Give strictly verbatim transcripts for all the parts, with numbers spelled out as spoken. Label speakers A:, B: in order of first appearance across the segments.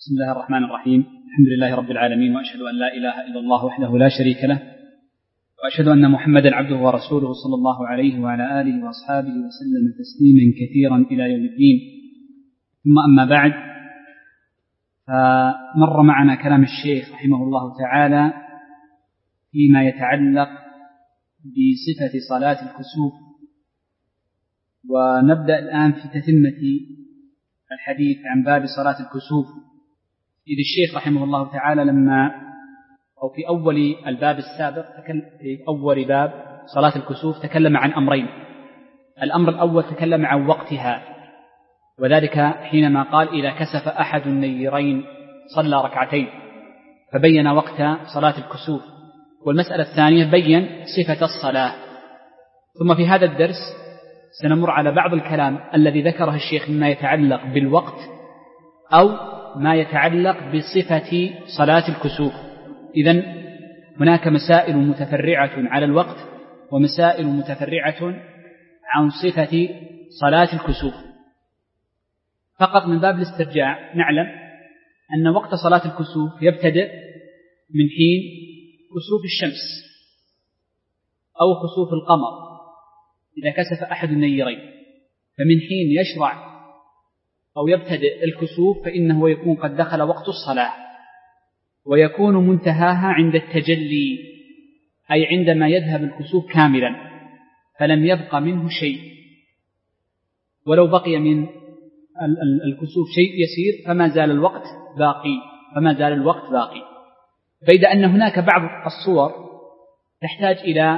A: بسم الله الرحمن الرحيم. الحمد لله رب العالمين، وأشهد أن لا إله إلا الله وحده لا شريك له، وأشهد أن محمدا عبده ورسوله صلى الله عليه وعلى آله وأصحابه وسلم تسليما كثيرا إلى يوم الدين. ثم أما بعد، فمر معنا كلام الشيخ رحمه الله تعالى فيما يتعلق بصفة صلاة الكسوف، ونبدأ الآن في تتمة الحديث عن باب صلاة الكسوف. إذ الشيخ رحمه الله تعالى لما أو في أول الباب السابق في أول باب صلاة الكسوف تكلم عن أمرين. الأمر الأول تكلم عن وقتها، وذلك حينما قال إذا كسف أحد النيرين صلى ركعتين، فبين وقت صلاة الكسوف. والمسألة الثانية بين صفة الصلاة. ثم في هذا الدرس سنمر على بعض الكلام الذي ذكره الشيخ مما يتعلق بالوقت أو ما يتعلق بصفة صلاة الكسوف. إذن هناك مسائل متفرعة على الوقت ومسائل متفرعة عن صفة صلاة الكسوف. فقط من باب الاسترجاع نعلم أن وقت صلاة الكسوف يبتدئ من حين كسوف الشمس أو خسوف القمر إذا كسف أحد النيرين، فمن حين يشرع أو يبتدئ الكسوف فإنه يكون قد دخل وقت الصلاة، ويكون منتهاها عند التجلي، أي عندما يذهب الكسوف كاملا فلم يبق منه شيء، ولو بقي من الكسوف شيء يسير فما زال الوقت باقي فما زال الوقت باقي بيد أن هناك بعض الصور تحتاج إلى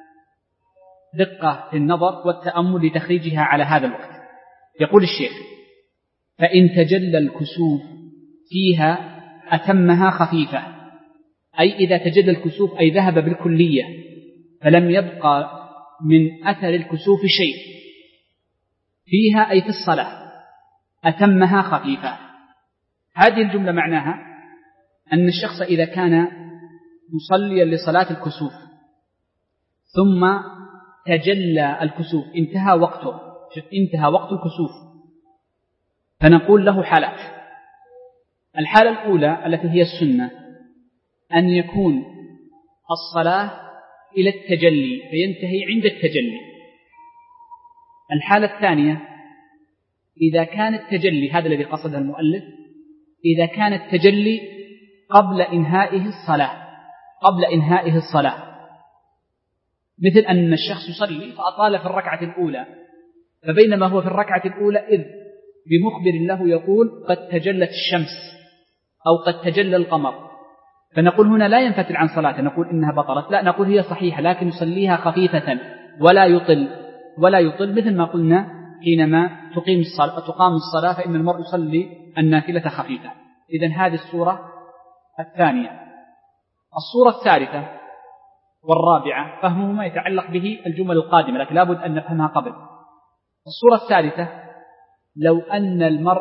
A: دقة في النظر والتأمل لتخريجها على هذا الوقت. يقول الشيخ: فإن تجلى الكسوف فيها أتمها خفيفة، أي إذا تجلى الكسوف أي ذهب بالكلية فلم يبقى من أثر الكسوف شيء فيها، أي في الصلاة، أتمها خفيفة. هذه الجملة معناها أن الشخص إذا كان مصليا لصلاة الكسوف ثم تجلى الكسوف انتهى وقته انتهى وقت الكسوف، فنقول له حالات. الحالة الأولى التي هي السنة أن يكون الصلاة إلى التجلي فينتهي عند التجلي. الحالة الثانية إذا كان التجلي، هذا الذي قصده المؤلف، إذا كان التجلي قبل إنهائه الصلاة قبل إنهائه الصلاة مثل أن الشخص يصلي فأطال في الركعة الأولى، فبينما هو في الركعة الأولى إذ بمخبر له يقول قد تجلت الشمس أو قد تجلى القمر، فنقول هنا لا ينفتل عن صلاته، نقول إنها بطلت، لا، نقول هي صحيحة لكن يصليها خفيفة ولا يطل ولا يطل مثل ما قلنا حينما تقيم الصلاة تقام الصلاة فإن المرء يصلي النافلة خفيفة. إذن هذه الصورة الثانية. الصورة الثالثة والرابعة فهمه ما يتعلق به الجمل القادمة، لكن لابد أن نفهمها قبل. الصورة الثالثة لو أن المرء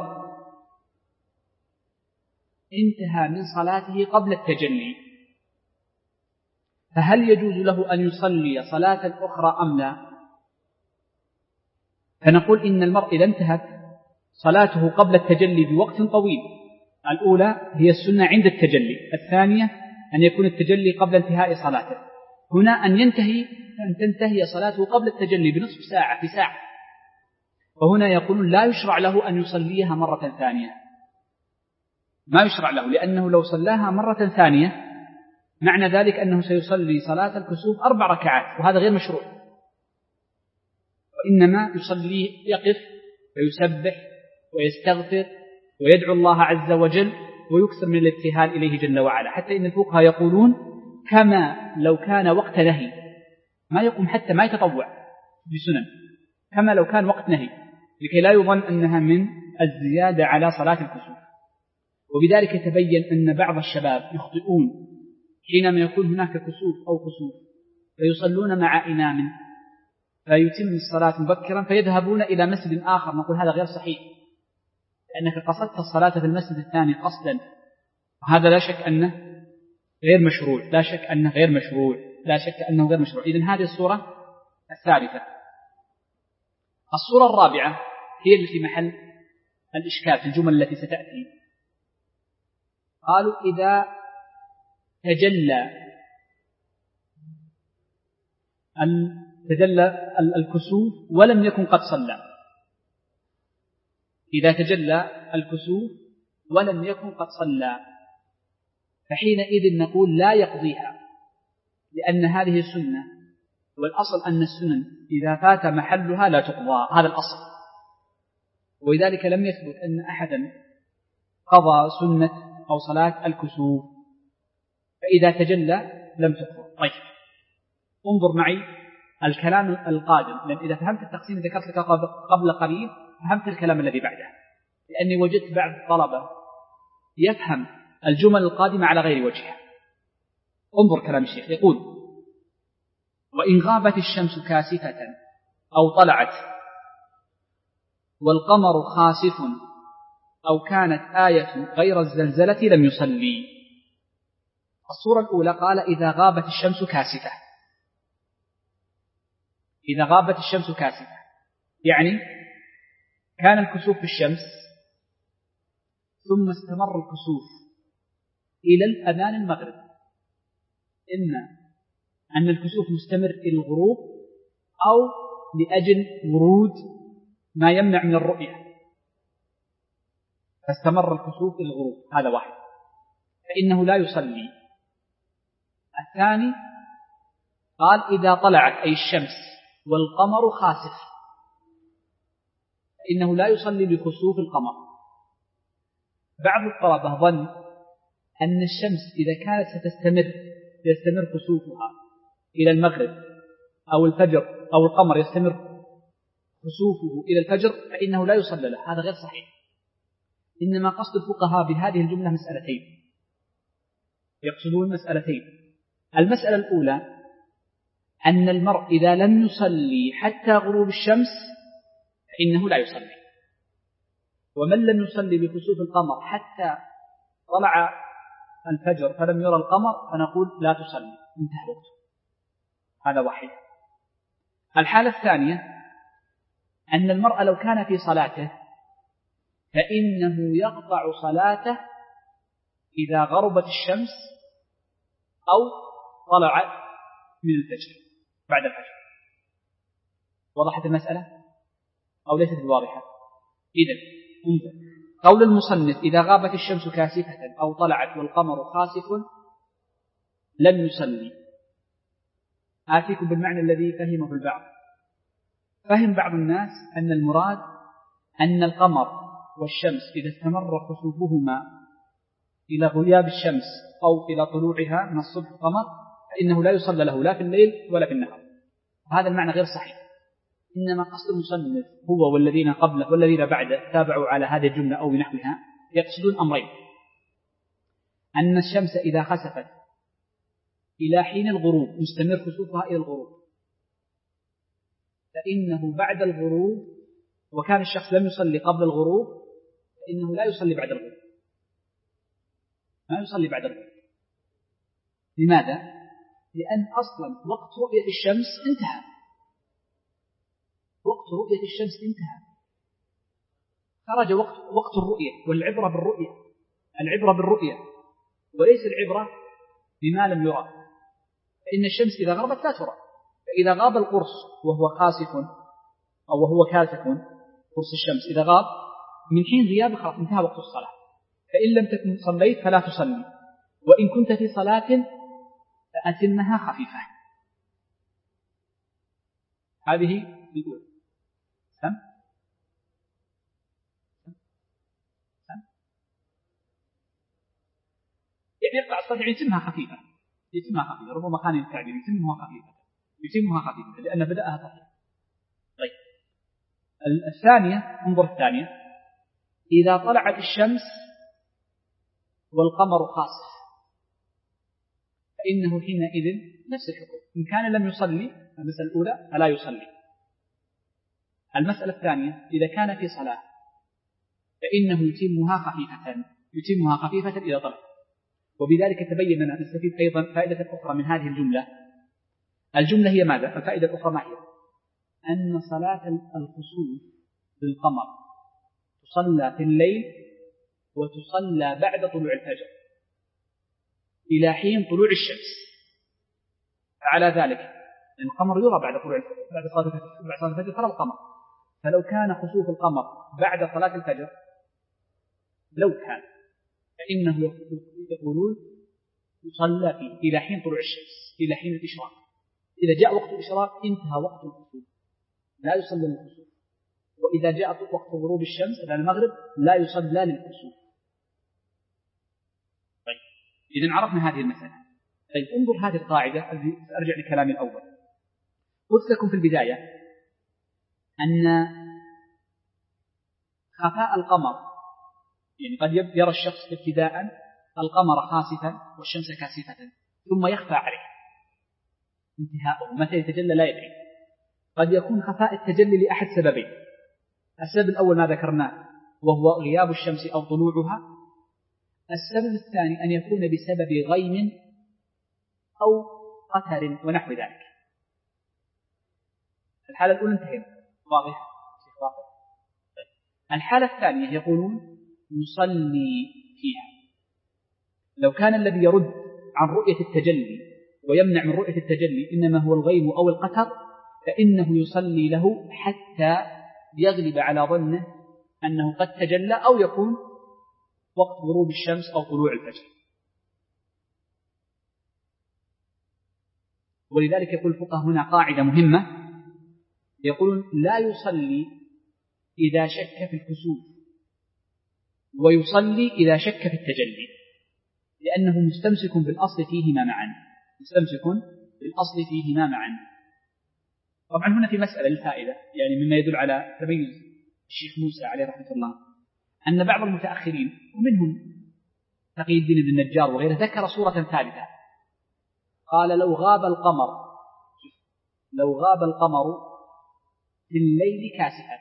A: انتهى من صلاته قبل التجلي، فهل يجوز له أن يصلي صلاة أخرى أم لا؟ فنقول إن المرء إذا انتهت صلاته قبل التجلي بوقت طويل، الأولى هي السنة عند التجلي، الثانية أن يكون التجلي قبل انتهاء صلاته، هنا أن ينتهي أن تنتهي صلاته قبل التجلي بنصف ساعة في ساعة، فهنا يقولون لا يشرع له أن يصليها مرة ثانية، ما يشرع له، لأنه لو صلاها مرة ثانية معنى ذلك أنه سيصلي صلاة الكسوف أربع ركعات، وهذا غير مشروع، وإنما يصلي يقف ويسبح ويستغفر ويدعو الله عز وجل ويكثر من الابتهال إليه جل وعلا، حتى إن الفقهاء يقولون كما لو كان وقت نهي، ما يقوم حتى ما يتطوع بسنن، كما لو كان وقت نهي، لكي لا يظن أنها من الزيادة على صلاة الكسوف. وبذلك يتبين أن بعض الشباب يخطئون حينما يكون هناك كسوف أو خسوف فيصلون مع إمام فيتم الصلاة مبكرا فيذهبون إلى مسجد آخر، نقول هذا غير صحيح، لأنك قصدت الصلاة في المسجد الثاني قصدا، وهذا لا شك أنه غير مشروع لا شك أنه غير مشروع لا شك أنه غير مشروع. إذن هذه الصورة الثالثة. الصورة الرابعة هي التي محل الإشكال في الجمل التي ستأتي، قالوا إذا تجلى تجلى الكسوف ولم يكن قد صلى، إذا تجلى الكسوف ولم يكن قد صلى فحينئذ نقول لا يقضيها، لأن هذه سنة، والأصل أن السنن إذا فات محلها لا تقضى، هذا الأصل. ولذلك لم يثبت أن أحدا قضى سنة أو صلاة الكسوف، فإذا تجلى لم تقضى. طيب انظر معي الكلام القادم، لأن إذا فهمت التقسيم ذكرت لك قبل قليل فهمت الكلام الذي بعده، لأني وجدت بعض الطلبة يفهم الجمل القادمة على غير وجهها. انظر كلام الشيخ يقول: وإن غابت الشمس كاسفة أو طلعت والقمر خاسف أو كانت آية غير الزلزلة لم يصلي. الصورة الأولى قال إذا غابت الشمس كاسفة، إذا غابت الشمس كاسفة يعني كان الكسوف في الشمس ثم استمر الكسوف إلى الأذان المغرب، إما أن الكسوف مستمر إلى الغروب أو لأجل ورود ما يمنع من الرؤية فاستمر الكسوف إلى الغروب، هذا واحد، فإنه لا يصلي. الثاني قال إذا طلعت أي الشمس والقمر خاسف فإنه لا يصلي لخسوف القمر. بعض الطلبة ظن أن الشمس إذا كانت ستستمر يستمر كسوفها إلى المغرب أو الفجر أو القمر يستمر كسوفه إلى الفجر فإنه لا يصلى له، هذا غير صحيح. إنما قصد الفقهاء بهذه الجملة مسألتين، يقصدون مسألتين. المسألة الأولى أن المرء إذا لم يصلي حتى غروب الشمس فإنه لا يصلي، ومن لم يصلي بكسوف القمر حتى طلع الفجر فلم يرى القمر فنقول لا تصلي، انتهى وقته. هذا واحد. الحالة الثانية أن المرء لو كان في صلاته فإنه يقطع صلاته إذا غربت الشمس أو طلعت من الفجر بعد الفجر. وضحت المسألة أو ليست بواضحة؟ إذن انظر قول المصنف إذا غابت الشمس كاسفة أو طلعت والقمر خاسف لم يصلي. آتيكم بالمعنى الذي فهمه البعض. فهم بعض الناس أن المراد أن القمر والشمس إذا استمر خسوفهما إلى غياب الشمس أو إلى طلوعها من الصبح القمر فإنه لا يصلى له لا في الليل ولا في النهار. هذا المعنى غير صحيح. إنما قصد المصنف هو والذين قبله والذين بعده تابعوا على هذه الجملة أو بنحوها يقصدون أمرين: أن الشمس إذا خسفت إلى حين الغروب مستمر خسوفها إلى الغروب فإنه بعد الغروب وكان الشخص لم يصلي قبل الغروب فإنه لا يصلي بعد الغروب، ما يصلي بعد الغروب. لماذا؟ لأن أصلا وقت رؤية الشمس انتهى، وقت رؤية الشمس انتهى، خرج وقت وقت الرؤية، والعبرة بالرؤية، العبرة بالرؤية وليس العبرة بما لم يرى. فإن الشمس إذا غربت لا ترى، فإذا غاب القرص وهو خاسف أو وهو كاسف قرص الشمس إذا غاب من حين غيابه خلاص انتهى وقت الصلاة. فإن لم تكن صليت فلا تصلي، وإن كنت في صلاة فأتمها خفيفة. هذه الأولى. سم سم يعني يقطع الصلاة يعني يتمها خفيفة، يتمها خفيفة، ربما كان التعبير يتمها خفيفة، يتمها خفيفة لأن بدأها خفيفة. طيب الثانية، انظر الثانية: إذا طلعت الشمس والقمر خاسف فإنه حينئذ نفس الحكم، إن كان لم يصلي المسألة الأولى فلا يصلي. المسألة الثانية إذا كان في صلاة فإنه يتمها خفيفة، يتمها خفيفة إذا طلع. وبذلك تبين لنا نستفيد أيضا فائدة أخرى من هذه الجملة. الجملة هي ماذا؟ الفائدة الأخرى ما هي؟ أن صلاة الخسوف بالقمر تصلى في الليل وتصلى بعد طلوع الفجر، إلى حين طلوع الشمس. فعلى ذلك القمر يرى بعد طلوع بعد صلاة الفجر، بعد صلاة الفجر ترى القمر. فلو كان خسوف القمر بعد صلاة الفجر لو كان فإنه يقولون يصلى فيه إلى حين طلوع الشمس، إلى حين الإشراق. إذا جاء وقت الإشراق انتهى وقت الخسوف، لا يصلى للخسوف. وإذا جاء وقت غروب الشمس إلى المغرب لا يصلى للخسوف. طيب إذن عرفنا هذه المسألة. طيب انظر هذه القاعدة، أرجع لكلامي الأول. قلت لكم في البداية أن خفاء القمر، يعني قد يرى الشخص ابتداء القمر خاسفا والشمس كاسفة ثم يخفى عليه انتهاءه، متى يتجلى لا يدري. قد يكون خفاء التجلي لأحد سببين. السبب الأول ما ذكرناه وهو غياب الشمس أو طلوعها. السبب الثاني أن يكون بسبب غيم أو قتر ونحو ذلك. الحالة الأولى انتهينا، واضح شيخ واضح. الحالة الثانية يقولون يصلي فيها. لو كان الذي يرد عن رؤية التجلي ويمنع من رؤية التجلي إنما هو الغيم أو القتر فإنه يصلي له حتى يغلب على ظنه أنه قد تجلى أو يكون وقت غروب الشمس أو طلوع الفجر. ولذلك يقول الفقهاء هنا قاعدة مهمة، يقولون لا يصلي إذا شك في الكسوف ويصلي إذا شك في التجلي، لأنه مستمسك بالأصل فيهما معا، مستمسك بالأصل فيهما معا. طبعا هنا في مسألة للفائدة، يعني مما يدل على تميز الشيخ موسى عليه رحمة الله، أن بعض المتأخرين ومنهم تقي الدين بن النجار وغيره ذكر صورة ثالثة، قال لو غاب القمر لو غاب القمر في الليل كاسفا.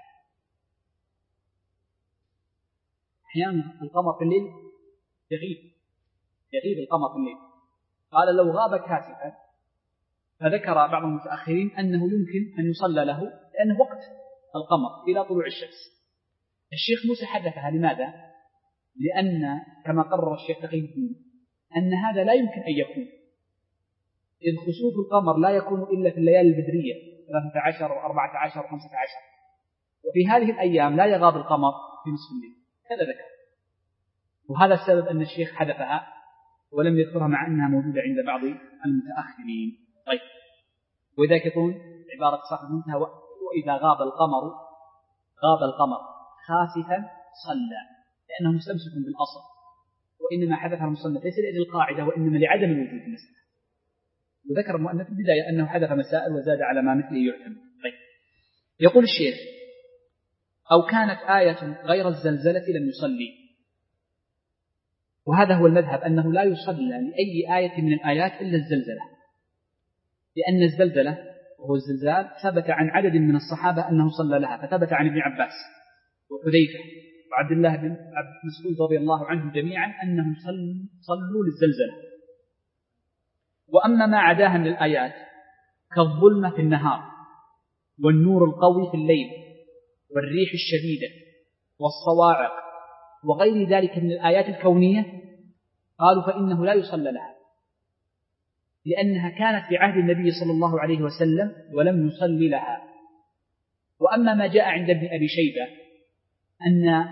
A: أحيانا القمر في الليل يغيب يغيب القمر في الليل، قال لو غاب كاسفا، فذكر بعض المتأخرين أنه يمكن أن يصلى له لأنه وقت القمر إلى طلوع الشمس. الشيخ موسى حدثها، لماذا؟ لأن كما قرر الشيخ تقي الدين أن هذا لا يمكن أن يكون، إذ خسوف القمر لا يكون إلا في الليالي البدرية ثلاثة عشر وأربعة عشر وخمسة عشر، وفي هذه الأيام لا يغاب القمر في نصف الليل، هذا ذكر. وهذا السبب أن الشيخ حدثها ولم يذكرها مع أنها موجودة عند بعض المتأخرين. طيب، وذلك يكون عبارة صاحب المنتهى وإذا غاب القمر غاب القمر خاسفا صلى، لأنه مستمسك بالأصل، وإنما حدثها المصنف ليس لأجل القاعدة وإنما لعدم الوجود في المسألة. وذكر المؤلف في البداية أنه حدث مسائل وزاد على ما مثله يعتمد. طيب، يقول الشيخ أو كانت آية غير الزلزلة لم يصلي. وهذا هو المذهب، أنه لا يصلى لأي آية من الآيات إلا الزلزلة، لأن الزلزلة وهو الزلزال ثبت عن عدد من الصحابة أنه صلى لها، فثبت عن ابن عباس وحذيفة وعبد الله بن مسعود رضي الله عنهم جميعا أنهم صلوا للزلزلة. وأما ما عداها من الآيات كالظلمة في النهار والنور القوي في الليل والريح الشديدة والصواعق وغير ذلك من الآيات الكونية، قالوا فإنه لا يصلى لها، لأنها كانت في عهد النبي صلى الله عليه وسلم ولم يصلي لها. وأما ما جاء عند ابن أبي شيبة أن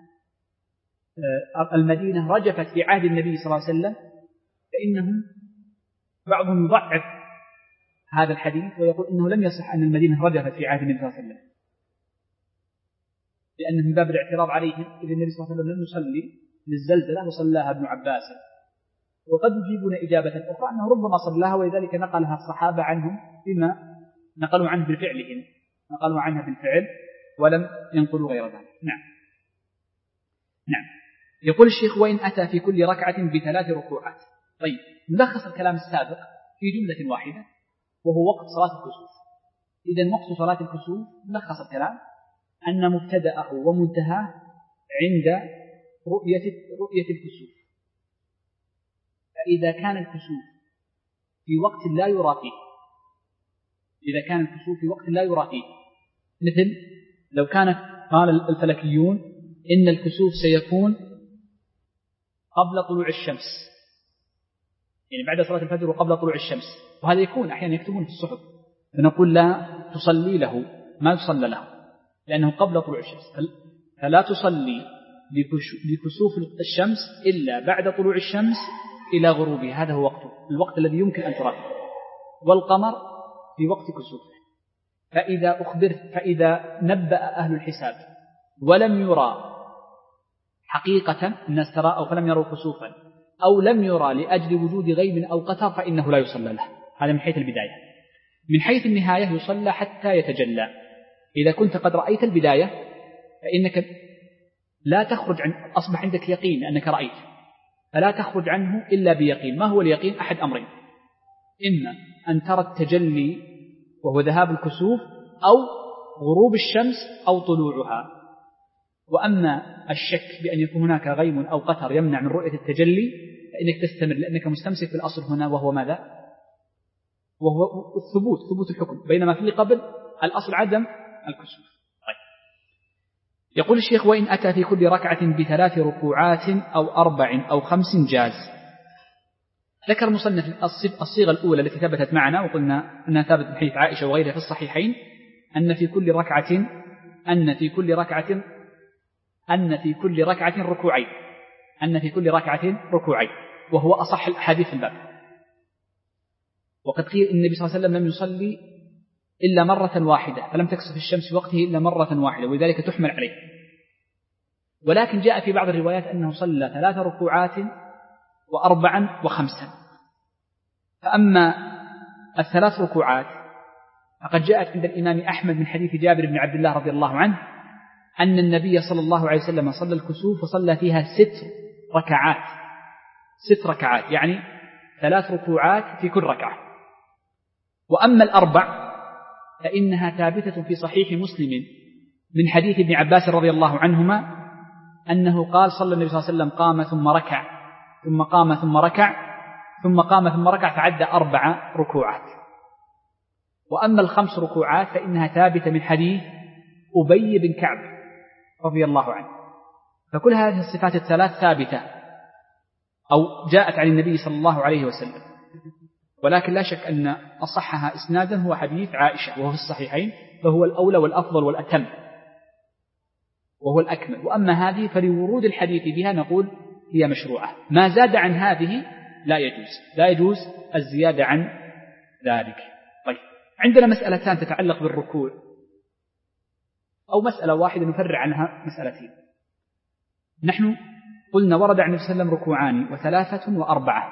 A: المدينة رجفت في عهد النبي صلى الله عليه وسلم، فإنهم بعضهم يضعف هذا الحديث ويقول إنه لم يصح أن المدينة رجفت في عهد النبي صلى الله عليه وسلم، لأنه من باب الاعتراض عليهم إذا النبي صلى الله عليه وسلم لم يصلي للزلزلة وصلاها ابن عباس. وقد يجيبون إجابة أخرى أنه ربما صلاها، ولذلك نقلها الصحابة عنهم بما نقلوا عنه بفعلهم، نقلوا عنها بالفعل ولم ينقلوا غير ذلك. نعم نعم يقول الشيخ وإن أتى في كل ركعة بثلاث ركوعات. طيب، نلخص الكلام السابق في جملة واحدة وهو وقت صلاة الكسوف. إذن وقت صلاة الكسوف نلخص الكلام أن مبتدأه ومنتهاه عند رؤية رؤية الكسوف. فإذا كان الكسوف في وقت لا يرى فيه إذا كان الكسوف في وقت لا يرى فيه مثل لو كانت قال الفلكيون إن الكسوف سيكون قبل طلوع الشمس، يعني بعد صلاة الفجر وقبل طلوع الشمس، وهذا يكون أحيانا يكتبون في الصحف، فنقول لا تصلي له، ما يصلى له لأنه قبل طلوع الشمس، فلا تصلي لكسوف الشمس إلا بعد طلوع الشمس إلى غروبها، هذا هو وقته، الوقت الذي يمكن أن تراقبه، والقمر في وقت كسوفه. فإذا أخبرت فإذا نبأ أهل الحساب ولم يرى حقيقة الناس ترى أو فلم يروا كسوفا أو لم يرى لأجل وجود غيب أو قطر فإنه لا يصلى له. هذا من حيث البداية. من حيث النهاية يصلى حتى يتجلى. إذا كنت قد رأيت البداية فإنك لا تخرج عن أصبح عندك يقين أنك رأيت، فلا تخرج عنه إلا بيقين. ما هو اليقين؟ أحد أمرين: إما أن ترى التجلي وهو ذهاب الكسوف، أو غروب الشمس أو طلوعها. وأما الشك بأن يكون هناك غيم أو قطر يمنع من رؤية التجلي فإنك تستمر، لأنك مستمسك بالأصل هنا، وهو ماذا؟ وهو الثبوت، ثبوت الحكم، بينما في اللي قبل الأصل عدم الكسوف. طيب. يقول الشيخ: وإن أتى في كل ركعة بثلاث ركوعات أو أربع أو خمس جاز. ذكر المصنف الصيغة الأولى التي ثبتت معنا، وقلنا أنها ثابتة من حديث عائشة وغيرها في الصحيحين، أن في كل ركعة أن في كل ركعة أن في كل ركعة ركوعين أن في كل ركعة ركوعين وهو أصح الأحاديث في الباب. وقد قيل إن النبي صلى الله عليه وسلم لم يصلي إلا مرة واحدة، فلم تكسف الشمس في وقته إلا مرة واحدة، ولذلك تحمل عليه. ولكن جاء في بعض الروايات أنه صلى ثلاث ركوعات وأربعا وخمسا. فأما الثلاث ركوعات فقد جاءت عند الإمام أحمد من حديث جابر بن عبد الله رضي الله عنه أن النبي صلى الله عليه وسلم صلى الكسوف وصلى فيها ست ركعات ست ركعات يعني ثلاث ركوعات في كل ركعة. وأما الأربع فإنها ثابتة في صحيح مسلم من حديث ابن عباس رضي الله عنهما أنه قال: صلى النبي صلى الله عليه وسلم قام ثم ركع ثم قام ثم ركع ثم قام ثم ركع فعد أربع ركوعات. وأما الخمس ركوعات فإنها ثابتة من حديث أبي بن كعب رضي الله عنه. فكل هذه الصفات الثلاث ثابتة أو جاءت عن النبي صلى الله عليه وسلم، ولكن لا شك أن أصحها إسنادا هو حديث عائشة وهو في الصحيحين، فهو الأولى والأفضل والأتم وهو الأكمل. وأما هذه فلورود الحديث بها نقول هي مشروعة. ما زاد عن هذه لا يجوز لا يجوز الزيادة عن ذلك. طيب، عندنا مسألتان تتعلق بالركوع، أو مسألة واحدة نفرع عنها مسألتين. نحن قلنا ورد عن النبي صلى الله عليه وسلم ركوعان وثلاثة وأربعة.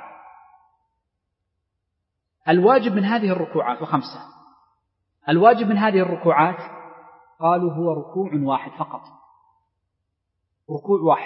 A: الواجب من هذه الركوعات وخمسة الواجب من هذه الركوعات قالوا هو ركوع واحد فقط، ركوع واحد،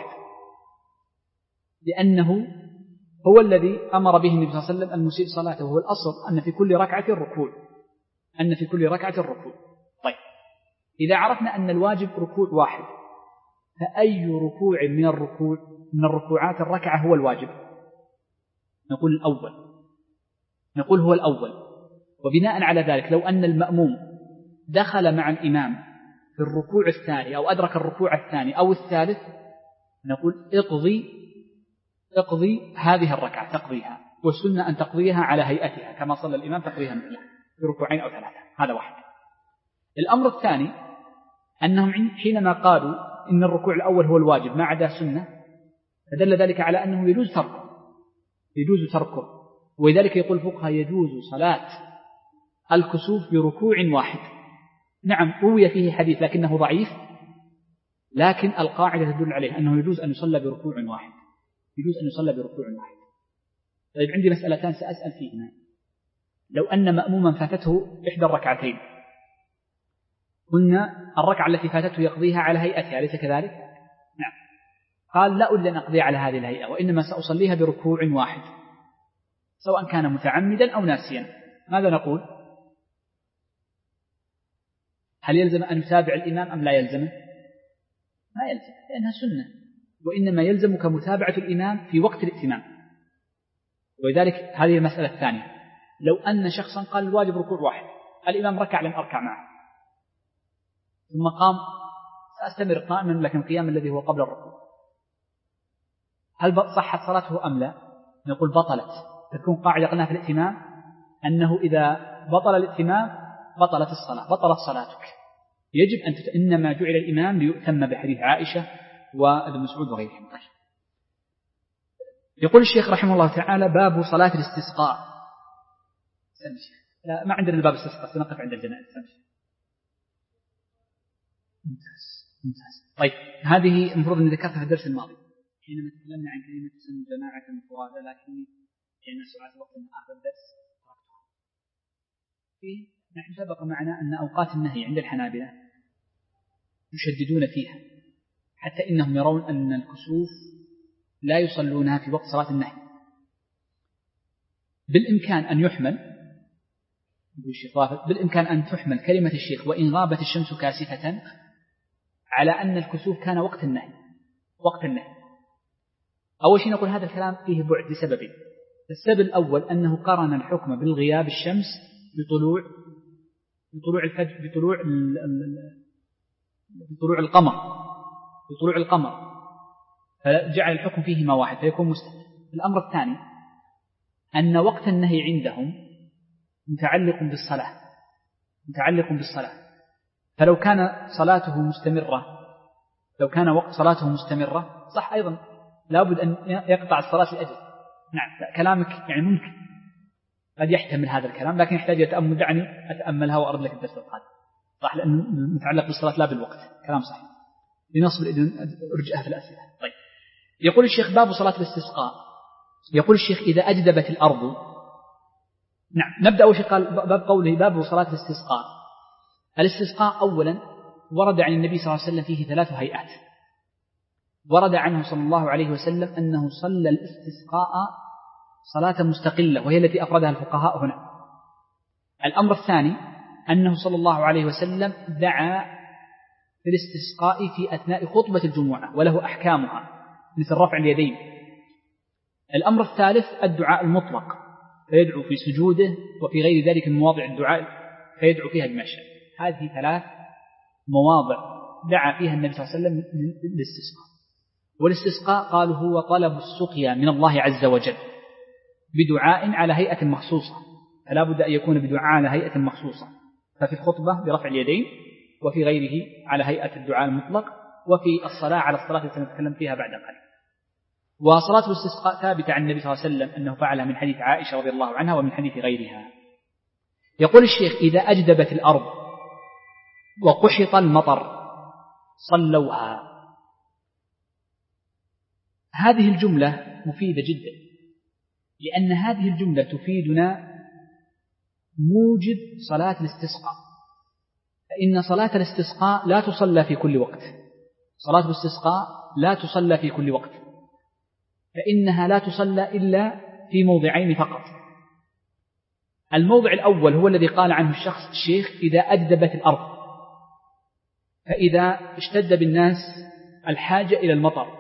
A: لأنه هو الذي أمر به النبي صلى الله عليه وسلم المسيء صلاته، وهو الأصل أن في كل ركعة ركوع أن في كل ركعة ركوع. طيب، إذا عرفنا أن الواجب ركوع واحد، فأي ركوع من الركوع من الركوعات الركعة هو الواجب؟ نقول الأول نقول هو الأول. وبناء على ذلك لو أن المأموم دخل مع الإمام في الركوع الثاني أو أدرك الركوع الثاني أو الثالث نقول اقضي اقضي هذه الركعة، تقضيها، والسنة أن تقضيها على هيئتها كما صلى الإمام، تقضيها مثلها في ركوعين أو ثلاثة. هذا واحد. الأمر الثاني أنهم حينما قالوا إن الركوع الأول هو الواجب ما عدا سنة، فدل ذلك على أنه يجوز تركه يجوز تركه ولذلك يقول الفقهاء يجوز صلاة الكسوف بركوع واحد. نعم، روي فيه حديث لكنه ضعيف، لكن القاعدة تدل عليه أنه يجوز أن يصلى بركوع واحد يجوز أن يصلى بركوع واحد. طيب، عندي مسألتان سأسأل فيهما. لو أن مأموما فاتته إحدى الركعتين، قلنا الركعة التي فاتته يقضيها على هيئتها، أليس كذلك؟ نعم. قال لا أريد أن أقضيها على هذه الهيئة، وإنما سأصليها بركوع واحد سواء كان متعمدا أو ناسيا. ماذا نقول؟ هل يلزم أن يتابع الإمام أم لا يلزمه؟ ما يلزم، لأنها سنة، وإنما يلزمك متابعة الإمام في وقت الائتمام. ولذلك هذه المسألة الثانية. لو أن شخصا قال الواجب ركوع واحد، الإمام ركع لم أركع معه، ثم قام سأستمر قائما لكن القيام الذي هو قبل الركوع، هل صحت صلاته أم لا؟ نقول بطلت تكون قاعدة قلناها في الائتمام أنه إذا بطل الائتمام بطلت الصلاة، بطلت صلاتك. يجب أن تت... إنما جعل الإمام ليؤتم بحديث عائشة وابن مسعود وغيرهم. طيب. يقول الشيخ رحمه الله تعالى: باب صلاة الاستسقاء. لا، ما عندنا الباب الاستسقاء، سنقف عند الجنائز. ممتاز ممتاز. طيب، هذه المفروض أن ذكرتها في الدرس الماضي حينما تكلمنا عن كلمة اسم جماعة فرادى، لكن لأن سرعة وقت آخر الدرس فيه. نحن سبق معنا أن أوقات النهي عند الحنابلة يشددون فيها، حتى إنهم يرون أن الكسوف لا يصلونها في وقت صلاة النهي. بالإمكان أن يحمل بالإمكان أن تحمل كلمة الشيخ وإن غابت الشمس كاسفة على أن الكسوف كان وقت النهي. وقت النهي أول شيء نقول هذا الكلام فيه بعد لسببين. السبب الأول أنه قارن الحكم بالغياب الشمس بطلوع بطلوع الفجر بطلوع بطلوع القمر بطلوع القمر فجعل الحكم فيهما واحد فيكون مستقيم. الأمر الثاني أن وقت النهي عندهم متعلق بالصلاة متعلق بالصلاة فلو كان صلاته مستمرة لو كان وقت صلاته مستمرة صح أيضا لابد أن يقطع الصلاة لأجل. نعم، كلامك يعني ممكن قد يحتمل هذا الكلام، لكن يحتاج يتأمل. دعني أتأملها وأرد لك الدرس القادم. صح، لأنه متعلق بالصلاة لا بالوقت. كلام صحيح. لنصب أرجئها في الأسئلة. طيب، يقول الشيخ: باب صلاة الاستسقاء. يقول الشيخ: إذا أجدبت الأرض. نعم، نبدأ أول شيء قال باب قوله باب صلاة الاستسقاء. الاستسقاء أولا ورد عن النبي صلى الله عليه وسلم فيه ثلاث هيئات. ورد عنه صلى الله عليه وسلم أنه صلى الاستسقاء صلاة مستقلة وهي التي أفردها الفقهاء هنا. الأمر الثاني أنه صلى الله عليه وسلم دعا في الاستسقاء في أثناء خطبة الجمعة وله أحكامها مثل رفع اليدين. الأمر الثالث الدعاء المطلق فيدعو في سجوده وفي غير ذلك من مواضع الدعاء فيدعو فيها بما شاء. هذه ثلاث مواضع دعا فيها النبي صلى الله عليه وسلم للاستسقاء. والاستسقاء قالوا هو طلب السقيا من الله عز وجل بدعاء على هيئة مخصوصة، فلا بد أن يكون بدعاء على هيئة مخصوصة. ففي الخطبة برفع اليدين، وفي غيره على هيئة الدعاء المطلق، وفي الصلاة على الصلاة التي سنتكلم فيها بعد قليل. وصلاة الاستسقاء ثابتة عن النبي صلى الله عليه وسلم أنه فعلها من حديث عائشة رضي الله عنها ومن حديث غيرها. يقول الشيخ: إذا أجدبت الأرض وقحط المطر صلوها. هذه الجملة مفيدة جدا، لأن هذه الجملة تفيدنا موجب صلاة الاستسقاء. فإن صلاة الاستسقاء لا تصلى في كل وقت. صلاة الاستسقاء لا تصلى في كل وقت، فإنها لا تصلى إلا في موضعين فقط. الموضع الأول هو الذي قال عنه الشخص الشيخ: إذا أجدبت الأرض، فإذا اشتد بالناس الحاجة إلى المطر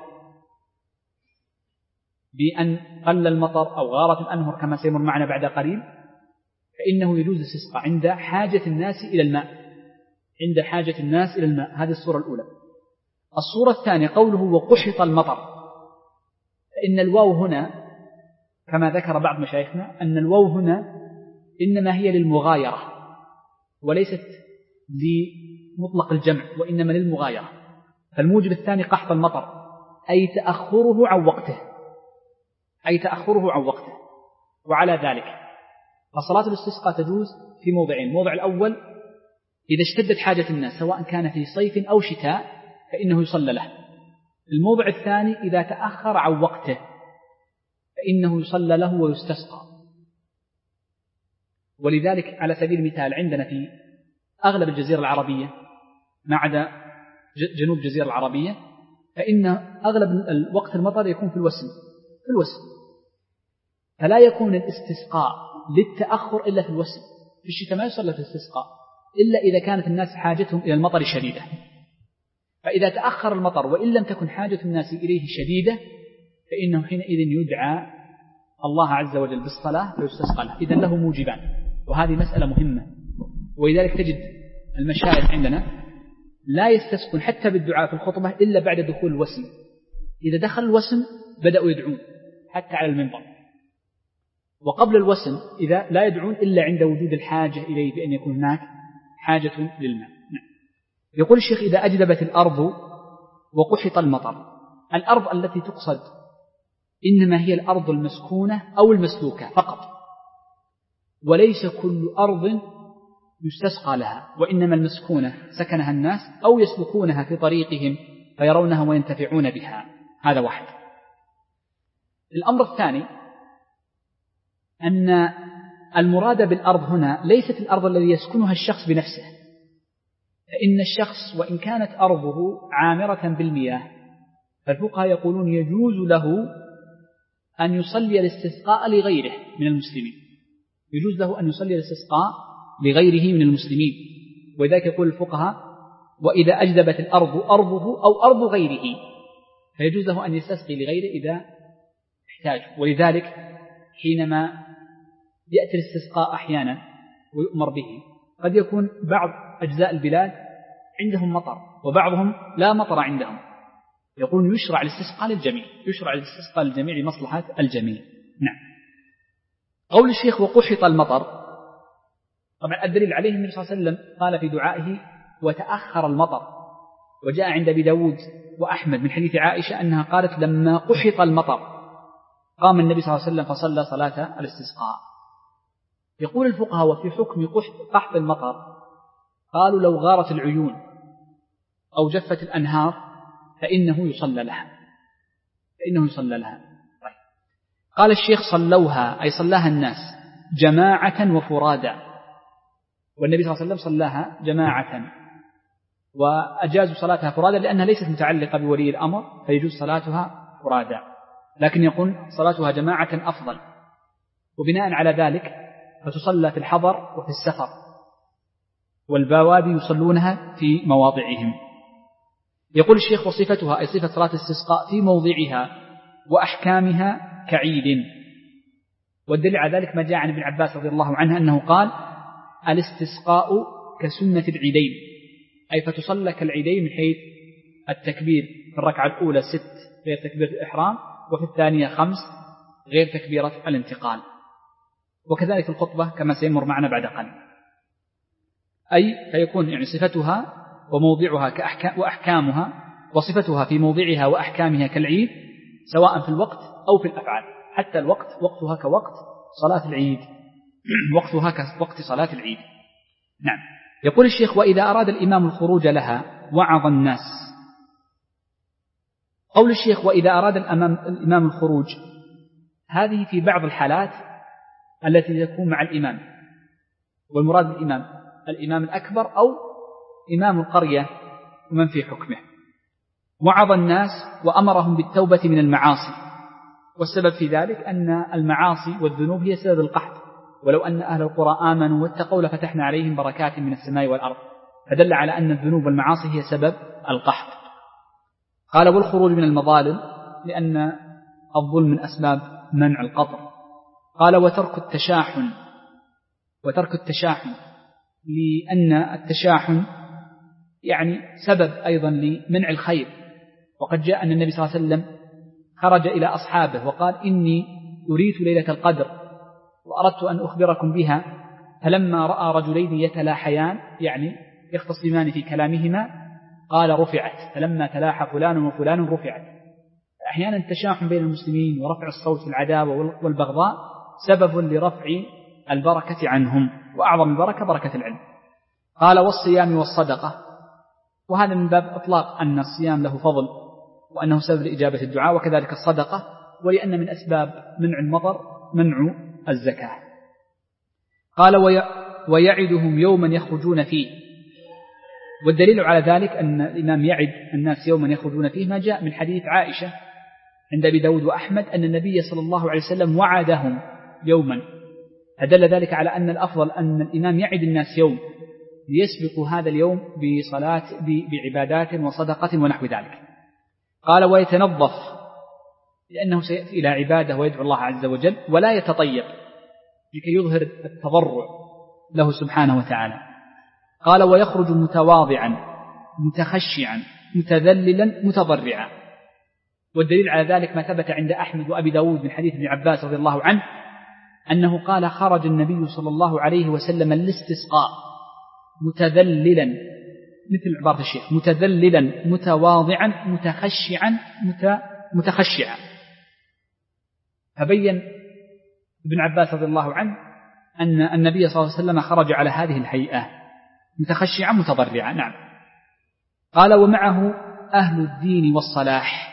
A: بأن قل المطر أو غارت الأنهر كما سيمر معنا بعد قليل، فإنه يجوز الاستسقاء عند حاجة الناس إلى الماء عند حاجة الناس إلى الماء. هذه الصورة الأولى. الصورة الثانية قوله وقحط المطر، فإن الواو هنا كما ذكر بعض مشايخنا أن الواو هنا إنما هي للمغايرة وليست لمطلق الجمع، وإنما للمغايرة. فالموجب الثاني قحط المطر أي تأخره عن وقته أي تأخره عن وقته. وعلى ذلك فصلاة الاستسقاء تجوز في موضعين: الموضع الأول إذا اشتدت حاجة الناس سواء كان في صيف أو شتاء فإنه يصلى له. الموضع الثاني إذا تأخر عن وقته فإنه يصلى له ويستسقى. ولذلك على سبيل المثال عندنا في أغلب الجزيرة العربية ما عدا جنوب الجزيرة العربية فإن أغلب الوقت المطر يكون في الوسم في الوسم فلا يكون الاستسقاء للتأخر إلا في الوسم. في الشتاء ما يصلى في الاستسقاء إلا إذا كانت الناس حاجتهم إلى المطر شديدة. فإذا تأخر المطر وإن لم تكن حاجة الناس إليه شديدة فإنه حينئذ يدعى الله عز وجل بالصلاة فيستسقى له. إذن له موجبان، وهذه مسألة مهمة. ولذلك تجد المشايخ عندنا لا يستسقون حتى بالدعاء في الخطبة إلا بعد دخول الوسم. إذا دخل الوسم بدأوا يدعون حتى على المنبر. وقبل الوسم إذا لا يدعون إلا عند وجود الحاجة إليه بأن يكون هناك حاجة للماء. نعم. يقول الشيخ إذا أجدبت الأرض وقحط المطر. الأرض التي تقصد إنما هي الأرض المسكونة أو المسلوكة فقط، وليس كل أرض يستسقى لها، وإنما المسكونة سكنها الناس أو يسلكونها في طريقهم فيرونها وينتفعون بها. هذا واحد. الأمر الثاني أن المراد بالأرض هنا ليست الأرض التي يسكنها الشخص بنفسه، فإن الشخص وإن كانت أرضه عامرة بالمياه فالفقهاء يقولون يجوز له أن يصلي الاستسقاء لغيره من المسلمين، يجوز له أن يصلي الاستسقاء لغيره من المسلمين. وذلك يقول الفقهاء وإذا أجدبت الأرض أرضه أو أرض غيره فيجوز له أن يستسقي لغيره إذا احتاج. ولذلك حينما يأتي الاستسقاء أحيانا ويؤمر به قد يكون بعض أجزاء البلاد عندهم مطر وبعضهم لا مطر عندهم، يقول يشرع الاستسقاء للجميع، يشرع الاستسقاء للجميع لمصلحة الجميع. نعم. قول الشيخ وقحط المطر، طبعا الدليل عليه النبي صلى الله عليه وسلم قال في دعائه وتأخر المطر، وجاء عند أبي داود وأحمد من حديث عائشة أنها قالت لما قحط المطر قام النبي صلى الله عليه وسلم فصلى صلاة الاستسقاء. يقول الفقهاء وفي حكم قحط المطر قالوا لو غارت العيون أو جفت الأنهار فإنه يصلى لها، فإنه يصلى لها. طيب. قال الشيخ صلوها أي صلاها الناس جماعة وفرادا، والنبي صلى الله عليه وسلم صلاها جماعة وأجازوا صلاتها فرادا لأنها ليست متعلقة بولي الأمر فيجوز صلاتها فرادا، لكن يقول صلاتها جماعة أفضل. وبناء على ذلك فتصلى في الحضر وفي السفر، والبوادي يصلونها في مواضعهم. يقول الشيخ وصفتها أي صفة صلاة الاستسقاء في موضعها وأحكامها كعيد. والدليل على ذلك ما جاء عن ابن عباس رضي الله عنه أنه قال الاستسقاء كسنة العيدين، أي فتصلى كالعيدين من حيث التكبير، في الركعة الأولى ست غير تكبيرة الإحرام، وفي الثانية خمس غير تكبيرة الانتقال، وكذلك الخطبة كما سيمر معنا بعد قليل. أي فيكون يعني صفتها وموضعها كأحكام وأحكامها وصفتها في موضعها وأحكامها كالعيد سواء في الوقت أو في الأفعال، حتى الوقت وقتها كوقت صلاة العيد، وقتها كوقت صلاة العيد. نعم. يقول الشيخ وإذا أراد الإمام الخروج لها وعظ الناس. قول الشيخ وإذا أراد الإمام الخروج هذه في بعض الحالات التي تكون مع الإمام، والمراد بالإمام الإمام الأكبر أو إمام القرية ومن في حكمه. وعظ الناس وأمرهم بالتوبة من المعاصي، والسبب في ذلك أن المعاصي والذنوب هي سبب القحط، ولو أن أهل القرى آمنوا واتقوا لفتحنا عليهم بركات من السماء والأرض، فدل على أن الذنوب والمعاصي هي سبب القحط. قال والخروج من المظالم لأن الظلم من أسباب منع القطر. قال وترك التشاحن، وترك التشاحن لأن التشاحن يعني سبب أيضا لمنع الخير، وقد جاء أن النبي صلى الله عليه وسلم خرج إلى أصحابه وقال إني أريد ليلة القدر وأردت أن أخبركم بها، فلما رأى رجلين يتلاحيان يعني يختصمان في كلامهما قال رفعت، فلما تلاحى فلان وفلان رفعت. أحيانا التشاحن بين المسلمين ورفع الصوت في العداوة والبغضاء سبب لرفع البركة عنهم، وأعظم البركة بركة العلم. قال والصيام والصدقة، وهذا من باب إطلاق أن الصيام له فضل وأنه سبب لإجابة الدعاء، وكذلك الصدقة، ولأن من أسباب منع المطر منع الزكاة. قال ويعدهم يوما يخرجون فيه، والدليل على ذلك أن الإمام يعد الناس يوما يخرجون فيه ما جاء من حديث عائشة عند أبي داود وأحمد أن النبي صلى الله عليه وسلم وعدهم يوما، فدل ذلك على أن الأفضل أن الإمام يعد الناس يوم ليسبقوا هذا اليوم بصلاة بعبادات وصدقة ونحو ذلك. قال ويتنظف لأنه سيأتي إلى عبادة ويدعو الله عز وجل، ولا يتطيب لكي يظهر التضرع له سبحانه وتعالى. قال ويخرج متواضعا متخشعا متذللا متضرعا، والدليل على ذلك ما ثبت عند أحمد وأبي داود من حديث ابن عباس رضي الله عنه أنه قال خرج النبي صلى الله عليه وسلم الاستسقاء متذللا، مثل عبارة الشيخ، متذللا متواضعا متخشعا متخشعا. فبين ابن عباس رضي الله عنه أن النبي صلى الله عليه وسلم خرج على هذه الهيئة متخشعا متضرعا. نعم. قال ومعه أهل الدين والصلاح.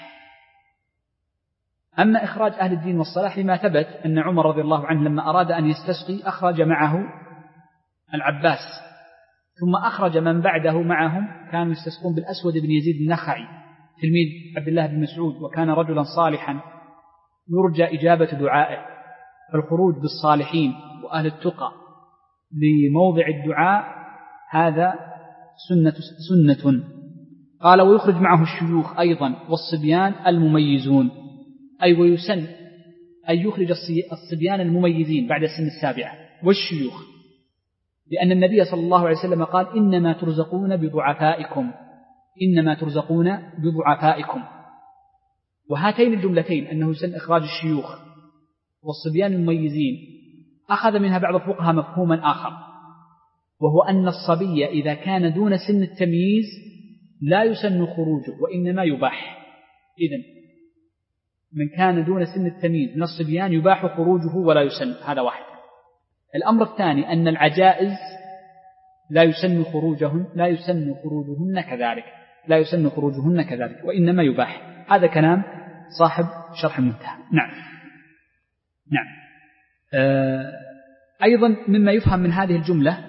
A: أما إخراج أهل الدين والصلاح لما ثبت أن عمر رضي الله عنه لما أراد أن يستسقي أخرج معه العباس، ثم أخرج من بعده معهم، كانوا يستسقون بالأسود بن يزيد النخعي تلميذ عبد الله بن مسعود، وكان رجلا صالحا يرجى إجابة دعائه. فالخروج بالصالحين وأهل التقى لموضع الدعاء هذا سنة, سنة. قال ويخرج معه الشيوخ أيضا والصبيان المميزون، أي ويسن أن يخرج الصبيان المميزين بعد السن السابعة والشيوخ، لأن النبي صلى الله عليه وسلم قال إنما ترزقون بضعفائكم، إنما ترزقون بضعفائكم. وهاتين الجملتين أنه يسن إخراج الشيوخ والصبيان المميزين أخذ منها بعض الفقهاء مفهوما آخر، وهو أن الصبي إذا كان دون سن التمييز لا يسن خروجه وإنما يباح. إذن من كان دون سن التمييز من الصبيان يباح خروجه ولا يسن. هذا واحد. الأمر الثاني أن العجائز لا يسن خروجهن لا يسن خروجهن كذلك لا يسن خروجهن كذلك وإنما يباح. هذا كلام صاحب شرح المنتهى. نعم. نعم. آه أيضا مما يفهم من هذه الجملة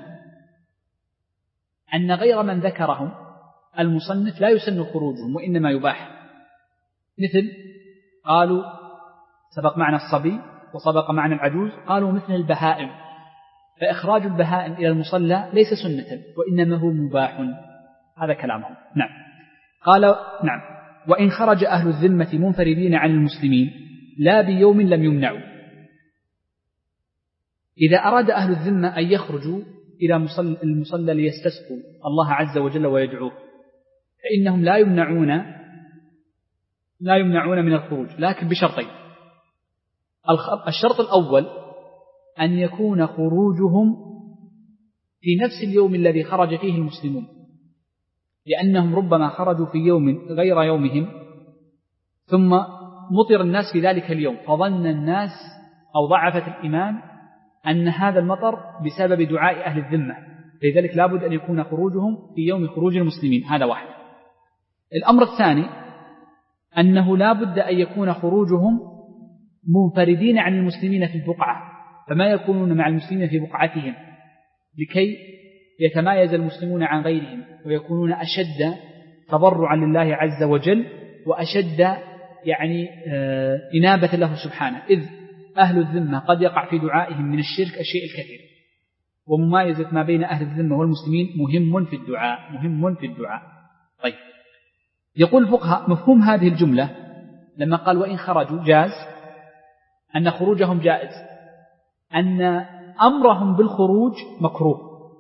A: أن غير من ذكرهم المصنف لا يسن خروجهم وإنما يباح، مثل قالوا سبق معنا الصبي وسبق معنا العجوز، قالوا مثل البهائم، فإخراج البهائم إلى المصلى ليس سنة وإنما هو مباح. هذا كلامهم. نعم. قال نعم. وإن خرج أهل الذمة منفردين عن المسلمين لا بيوم لم يمنعوا. إذا أراد أهل الذمة أن يخرجوا إلى المصلى ليستسقوا الله عز وجل ويدعوه فإنهم لا يمنعون لا يمنعون من الخروج، لكن بشرطين. الشرط الأول أن يكون خروجهم في نفس اليوم الذي خرج فيه المسلمون، لأنهم ربما خرجوا في يوم غير يومهم ثم مطر الناس في ذلك اليوم، فظن الناس أو ضعفت الإيمان أن هذا المطر بسبب دعاء أهل الذمة، لذلك لابد أن يكون خروجهم في يوم خروج المسلمين. هذا واحد. الأمر الثاني أنه لابد أن يكون خروجهم منفردين عن المسلمين في البقعة، فما يكونون مع المسلمين في بقعتهم لكي يتمايز المسلمون عن غيرهم ويكونون أشد تضرعا لله عز وجل وأشد يعني إنابة له سبحانه، إذ أهل الذمة قد يقع في دعائهم من الشرك الشيء الكثير، وممايزة ما بين أهل الذمة والمسلمين مهم في الدعاء مهم في الدعاء. طيب، يقول الفقهاء مفهوم هذه الجملة لما قال وإن خرجوا جاز أن خروجهم جائز، أن أمرهم بالخروج مكروه.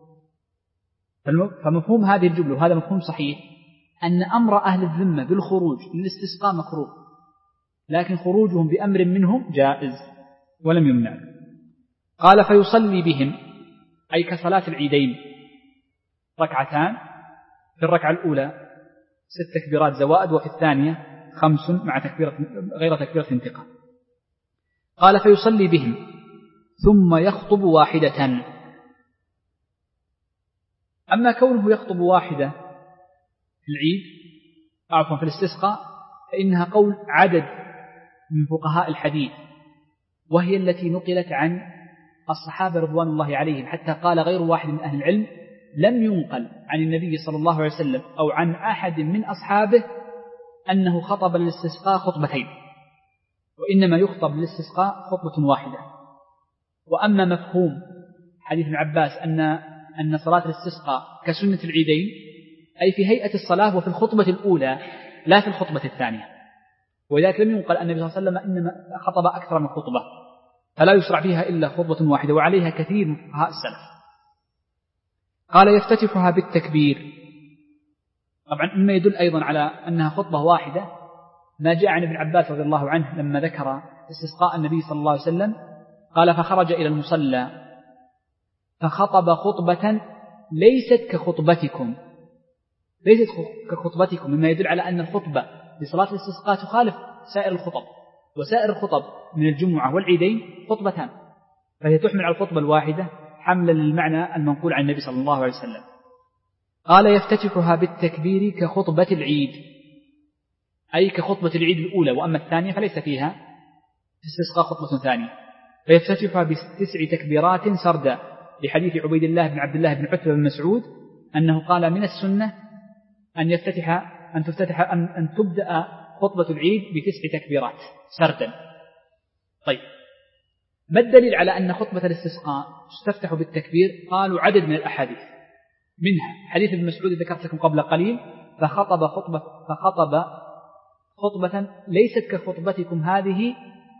A: فمفهوم هذه الجملة وهذا مفهوم صحيح أن أمر أهل الذمة بالخروج للاستسقاء مكروه، لكن خروجهم بأمر منهم جائز ولم يمنع. قال فيصلي بهم، أي كصلاة العيدين، ركعتان، في الركعة الأولى ست تكبيرات زوائد وفي الثانية خمس مع تكبيرة غير تكبيرة انتقال. قال فيصلي بهم ثم يخطب واحدة. أما كونه يخطب واحدة في العيد عفوا في الاستسقاء فإنها قول عدد من فقهاء الحديث، وهي التي نقلت عن الصحابة رضوان الله عليهم، حتى قال غير واحد من أهل العلم لم ينقل عن النبي صلى الله عليه وسلم أو عن أحد من أصحابه أنه خطب للاستسقاء خطبتين، وإنما يخطب للاستسقاء خطبة واحدة. وأما مفهوم حديث ابن عباس أن أن صلاة الاستسقاء كسنة العيدين، أي في هيئة الصلاة وفي الخطبة الأولى لا في الخطبة الثانية، ولذلك لم ينقل أن النبي صلى الله عليه وسلم إنما خطب أكثر من خطبة، فلا يشرع فيها إلا خطبة واحدة، وعليها كثير من فقهاء السلف. قال يفتتحها بالتكبير. طبعا مما يدل أيضا على أنها خطبة واحدة ما جاء عن ابن عباس رضي الله عنه لما ذكر استسقاء النبي صلى الله عليه وسلم، قال فخرج إلى المصلى فخطب خطبة ليست كخطبتكم ليست كخطبتكم مما يدل على أن الخطبة لصلاة الاستسقاء تخالف سائر الخطب، وسائر الخطب من الجمعة والعيدين خطبتان، فهي تحمل على الخطبة الواحدة حملا للمعنى المنقول عن النبي صلى الله عليه وسلم. قال يفتتحها بالتكبير كخطبة العيد، أي كخطبة العيد الأولى، وأما الثانية فليس فيها في الاستسقاء خطبة ثانية، فيفتتحها بتسع تكبيرات سردا، لحديث عبيد الله بن عبد الله بن عتبة بن مسعود أنه قال من السنة أن يفتتح أن تفتتح أن, أن تبدأ خطبة العيد بتسع تكبيرات سردا. طيب، ما الدليل على أن خطبة الاستسقاء تفتح بالتكبير؟ قالوا عدد من الأحاديث، منها حديث ابن مسعود ذكرت لكم قبل قليل، فخطب خطبة فخطب خطبة ليست كخطبتكم هذه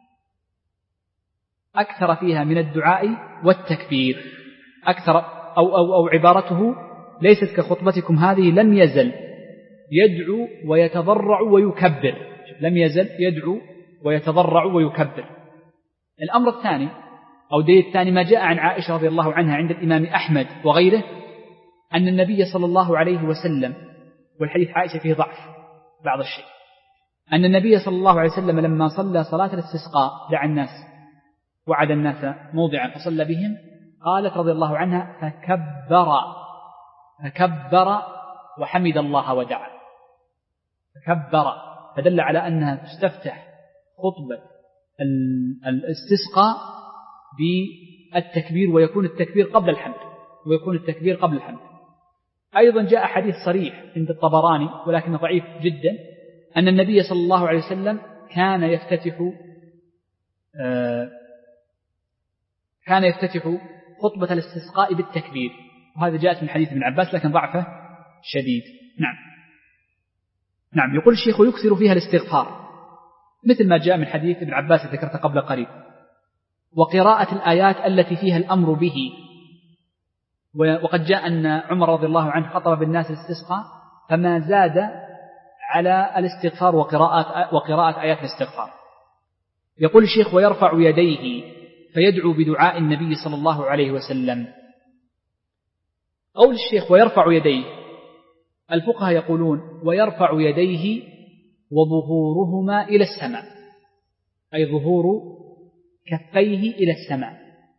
A: أكثر فيها من الدعاء والتكبير، أكثر أو, أو, أو عبارته ليست كخطبتكم هذه لم يزل يدعو ويتضرع ويكبر، لم يزل يدعو ويتضرع ويكبر. الأمر الثاني أو دليل الثاني ما جاء عن عائشة رضي الله عنها عند الإمام أحمد وغيره أن النبي صلى الله عليه وسلم، والحديث عائشة فيه ضعف بعض الشيء، أن النبي صلى الله عليه وسلم لما صلى صلاة الاستسقاء دعا الناس وعد الناس موضعا فصلى بهم، قالت رضي الله عنها فكبر فكبر وحمد الله ودعا، فكبر، فدل على أنها تستفتح خطبة الاستسقاء بالتكبير، ويكون التكبير قبل الحمد ويكون التكبير قبل الحمد. أيضا جاء حديث صريح عند الطبراني ولكنه ضعيف جدا أن النبي صلى الله عليه وسلم كان يفتتح آه كان يفتتح خطبة الاستسقاء بالتكبير، وهذا جاءت من حديث ابن عباس لكن ضعفه شديد. نعم نعم يقول الشيخ يكثر فيها الاستغفار مثل ما جاء من حديث ابن عباس ذكرته قبل قليل، وقراءة الآيات التي فيها الأمر به، وقد جاء أن عمر رضي الله عنه خطب بالناس الاستسقاء فما زاد على الاستغفار وقراءة, وقراءة آيات الاستغفار. يقول الشيخ ويرفع يديه فيدعو بدعاء النبي صلى الله عليه وسلم. قول الشيخ ويرفع يديه، الفقهاء يقولون ويرفع يديه وظهورهما إلى السماء، أي ظهور كفيه إلى السماء،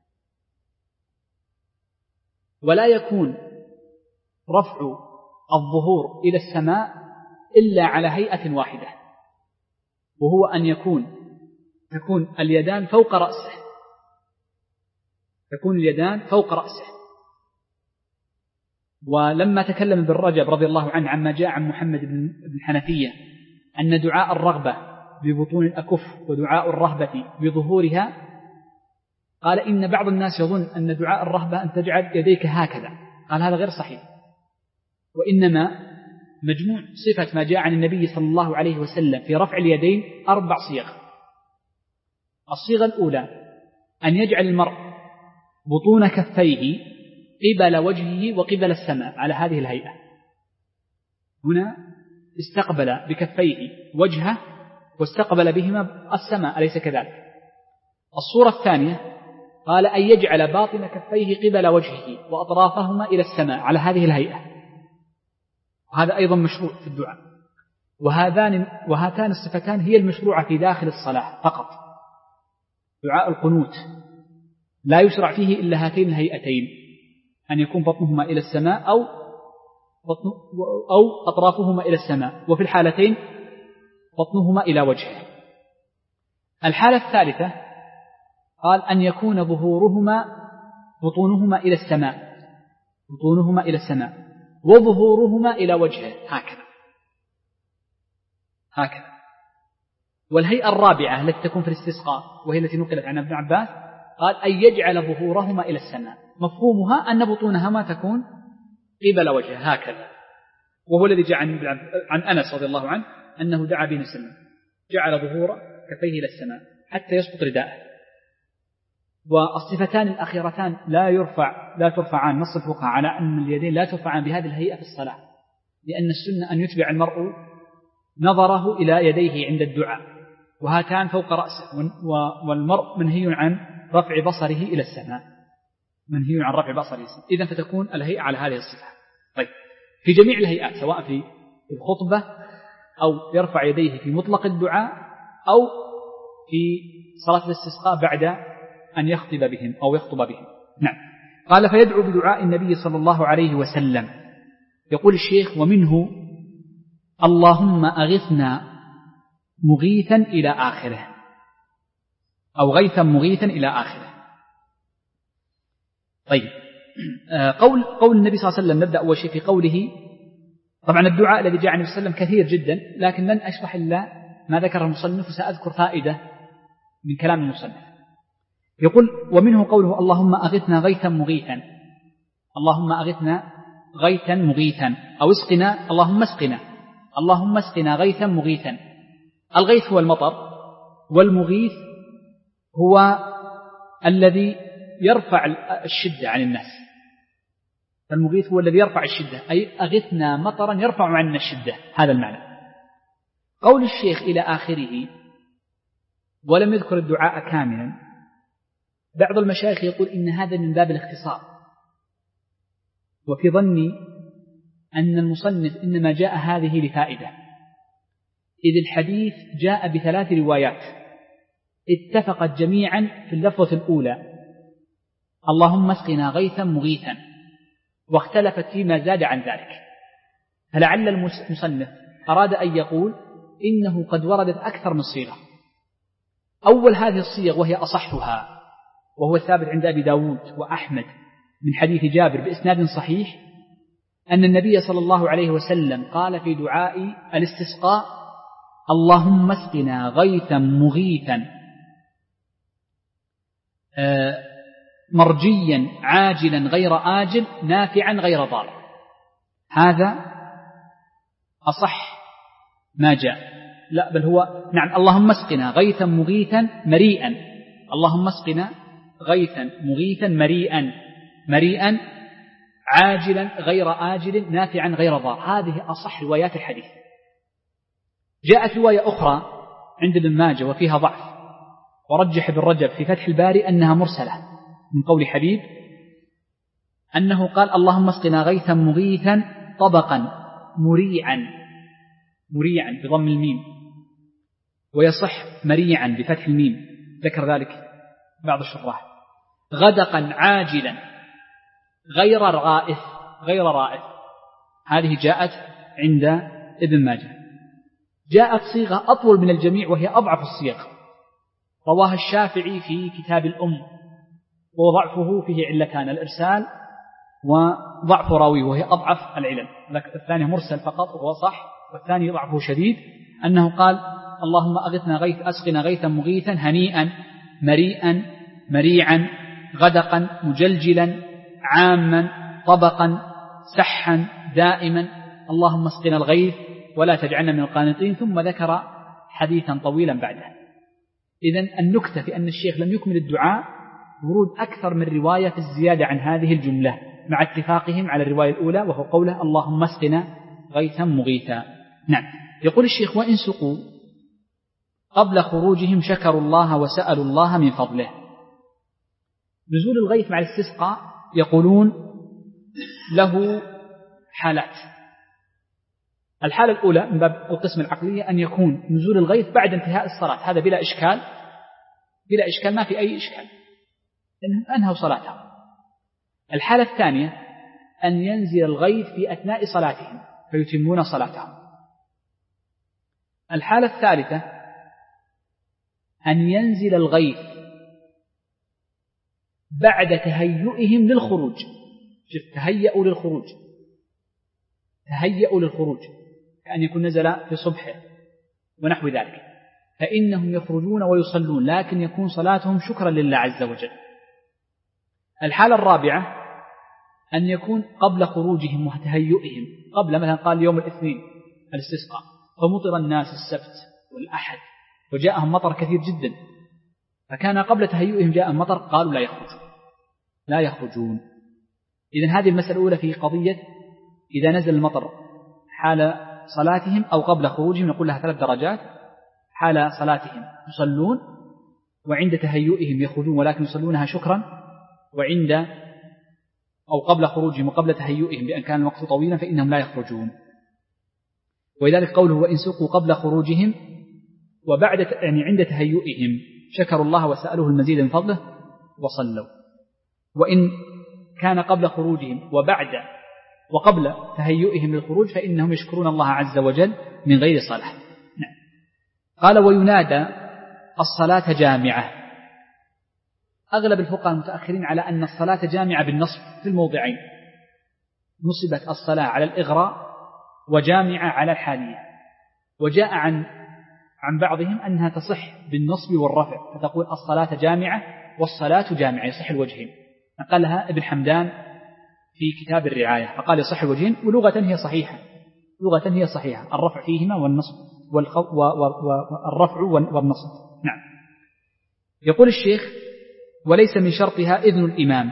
A: ولا يكون رفع الظهور إلى السماء إلا على هيئة واحدة، وهو أن يكون تكون اليدان فوق رأسه، تكون اليدان فوق رأسه. ولما تكلم ابن رجب رضي الله عنه عما جاء عن محمد بن حنفية أن دعاء الرغبة ببطون الأكف ودعاء الرهبة بظهورها، قال إن بعض الناس يظن أن دعاء الرهبة أن تجعل يديك هكذا، قال هذا غير صحيح، وإنما مجموع صفة ما جاء عن النبي صلى الله عليه وسلم في رفع اليدين أربع صيغ. الصيغة الأولى أن يجعل المرء بطون كفيه قبل وجهه وقبل السماء على هذه الهيئة، هنا استقبل بكفيه وجهه واستقبل بهما السماء، أليس كذلك؟ الصورة الثانية قال أن يجعل باطن كفيه قبل وجهه وأطرافهما إلى السماء على هذه الهيئة، وهذا أيضا مشروع في الدعاء. وهذان وهاتان الصفتان هي المشروعة في داخل الصلاة فقط. دعاء القنوت لا يشرع فيه إلا هاتين الهيئتين، أن يكون بطنهما إلى السماء أو بطن أو أطرافهما إلى السماء، وفي الحالتين بطنهما إلى وجهه. الحالة الثالثة قال أن يكون ظهورهما بطونهما إلى السماء بطونهما إلى السماء وظهورهما إلى وجهه هكذا هكذا. والهيئة الرابعة التي تكون في الاستسقاء وهي التي نقلت عن ابن عباس قال أن يجعل ظهورهما إلى السماء، مفهومها أن بطونهما تكون قبل وجهه هكذا، وهو الذي جاء عن, عن أنس رضي الله عنه أنه دعا بنا سلم جعل ظهور كفيه إلى السماء حتى يسقط رداءه. والصفتان الأخيرتان لا يرفع لا ترفعان، نص الفقهاء على أن اليدين لا ترفعان بهذه الهيئة في الصلاة، لأن السنة أن يتبع المرء نظره إلى يديه عند الدعاء، وهاتان فوق رأسه، والمرء منهي عن رفع بصره إلى السماء، منهي عن رفع بصره إلى السماء. إذن فتكون الهيئة على هذه الصفة. طيب، في جميع الهيئات سواء في الخطبة أو يرفع يديه في مطلق الدعاء أو في صلاة الاستسقاء بعد أن يخطب بهم أو يخطب بهم. نعم. قال فيدعو بدعاء النبي صلى الله عليه وسلم. يقول الشيخ ومنه اللهم أغثنا مغيثا إلى آخره، أو غيثا مغيثا إلى آخره. طيب، قول قول النبي صلى الله عليه وسلم، نبدأ أول شيء في قوله. طبعا الدعاء الذي جاء عن النبي صلى الله عليه وسلم كثير جدا، لكن لن أشرح إلا ما ذكر المصنف، وسأذكر فائدة من كلام المصنف. يقول ومنه قوله اللهم أغثنا غيثا مغيثا، اللهم أغثنا غيثا مغيثا، أو اسقنا، اللهم اسقنا، اللهم اسقنا غيثا مغيثا. الغيث هو المطر، والمغيث هو الذي يرفع الشدة عن الناس. فالمغيث هو الذي يرفع الشدة، أي أغثنا مطرا يرفع عنا الشدة، هذا المعنى. قول الشيخ إلى آخره ولم يذكر الدعاء كاملا، بعض المشايخ يقول إن هذا من باب الاختصار، وفي ظني أن المصنف إنما جاء هذه لفائدة، إذ الحديث جاء بثلاث روايات اتفقت جميعا في اللفظة الأولى اللهم اسقنا غيثا مغيثا، واختلفت فيما زاد عن ذلك. فلعل المصنف أراد أن يقول إنه قد وردت أكثر من صيغة. أول هذه الصيغ وهي أصحها، وهو الثابت عند أبي داود وأحمد من حديث جابر بإسناد صحيح، أن النبي صلى الله عليه وسلم قال في دعاء الاستسقاء اللهم اسقنا غيثا مغيثا مرجيا عاجلا غير آجل نافعا غير ضار. هذا أصح ما جاء. لا بل هو نعم اللهم اسقنا غيثا مغيثا مريئا، اللهم اسقنا غيثا مغيثا مريئا، مريئا عاجلا غير آجل نافعا غير ضار. هذه أصح روايات الحديث. جاءت رواية أخرى عند ابن ماجه وفيها ضعف، ورجح ابن رجب في فتح الباري أنها مرسلة من قول حبيب أنه قال اللهم اسقنا غيثا مغيثا طبقا مريعا، مريعا بضم الميم، ويصح مريعا بفتح الميم، ذكر ذلك بعض الشراح. غدقا عاجلا غير رائف، غير رائف. هذه جاءت عند ابن ماجه. جاءت صيغة أطول من الجميع وهي أضعف الصيغ، رواها الشافعي في كتاب الأم، وضعفه فيه علتان: الإرسال وضعف راويه، وهي أضعف العلل. الثاني مرسل فقط وهو صح، والثاني ضعفه شديد، أنه قال اللهم أغثنا غيث أسقنا غيثا مغيثا هنيئا مريئا مريعا غدقا مجلجلا عاما طبقا سحا دائما، اللهم اسقنا الغيث ولا تجعلنا من القانطين. ثم ذكر حديثا طويلا بعده. إذن النكتة في أن الشيخ لم يكمل الدعاء ورود أكثر من رواية في الزيادة عن هذه الجملة، مع اتفاقهم على الرواية الأولى وهو قوله اللهم اسقنا غيثا مغيثا. نعم. يقول الشيخ وإن سقوا قبل خروجهم شكروا الله وسألوا الله من فضله. نزول الغيث مع الاستسقاء يقولون له حالات. الحالة الأولى من باب القسم العقلية أن يكون نزول الغيث بعد انتهاء الصلاة، هذا بلا إشكال، بلا إشكال، ما في أي إشكال، إنهم أنهوا صلاتهم. الحالة الثانية أن ينزل الغيث في أثناء صلاتهم فيتمون صلاتهم. الحالة الثالثة أن ينزل الغيث بعد تهيئهم للخروج. شوف، تهيئوا للخروج، تهيئوا للخروج كأن يكون نزل في صبحه ونحو ذلك، فإنهم يخرجون ويصلون، لكن يكون صلاتهم شكرا لله عز وجل. الحالة الرابعة أن يكون قبل خروجهم وتهيئهم، قبل مثلا قال يوم الاثنين الاستسقاء فمطر الناس السبت والأحد وجاءهم مطر كثير جدا، فكان قبل تهيئهم جاء المطر، قالوا لا يخرجون لا يخرجون. إذن هذه المسألة الأولى في قضية إذا نزل المطر حال صلاتهم أو قبل خروجهم، نقول لها ثلاث درجات: حال صلاتهم يصلون، وعند تهيئهم يخرجون ولكن يصلونها شكرا، وعند أو قبل خروجهم وقبل تهيئهم بأن كان الوقت طويلا فإنهم لا يخرجون. ولذلك قوله وإن سقوا قبل خروجهم وبعد يعني عند تهيئهم شكروا الله وسألوه المزيد من فضله وصلوا. وإن كان قبل خروجهم وبعد وقبل تهيئهم للخروج فإنهم يشكرون الله عز وجل من غير صلاة. نعم. قال وينادى الصلاة جامعة. أغلب الفقهاء المتأخرين على أن الصلاة جامعة بالنصب في الموضعين، نصبت الصلاة على الإغراء وجامعة على الحالية. وجاء عن عن بعضهم أنها تصح بالنصب والرفع، فتقول الصلاة جامعة والصلاة جامعة، يصح الوجهين. نقلها ابن حمدان في كتاب الرعاية فقال يصح الوجهين، ولغة هي صحيحة، لغة هي صحيحة، الرفع فيهما والنصب والرفع والنصب. نعم. يقول الشيخ وليس من شرطها إذن الإمام.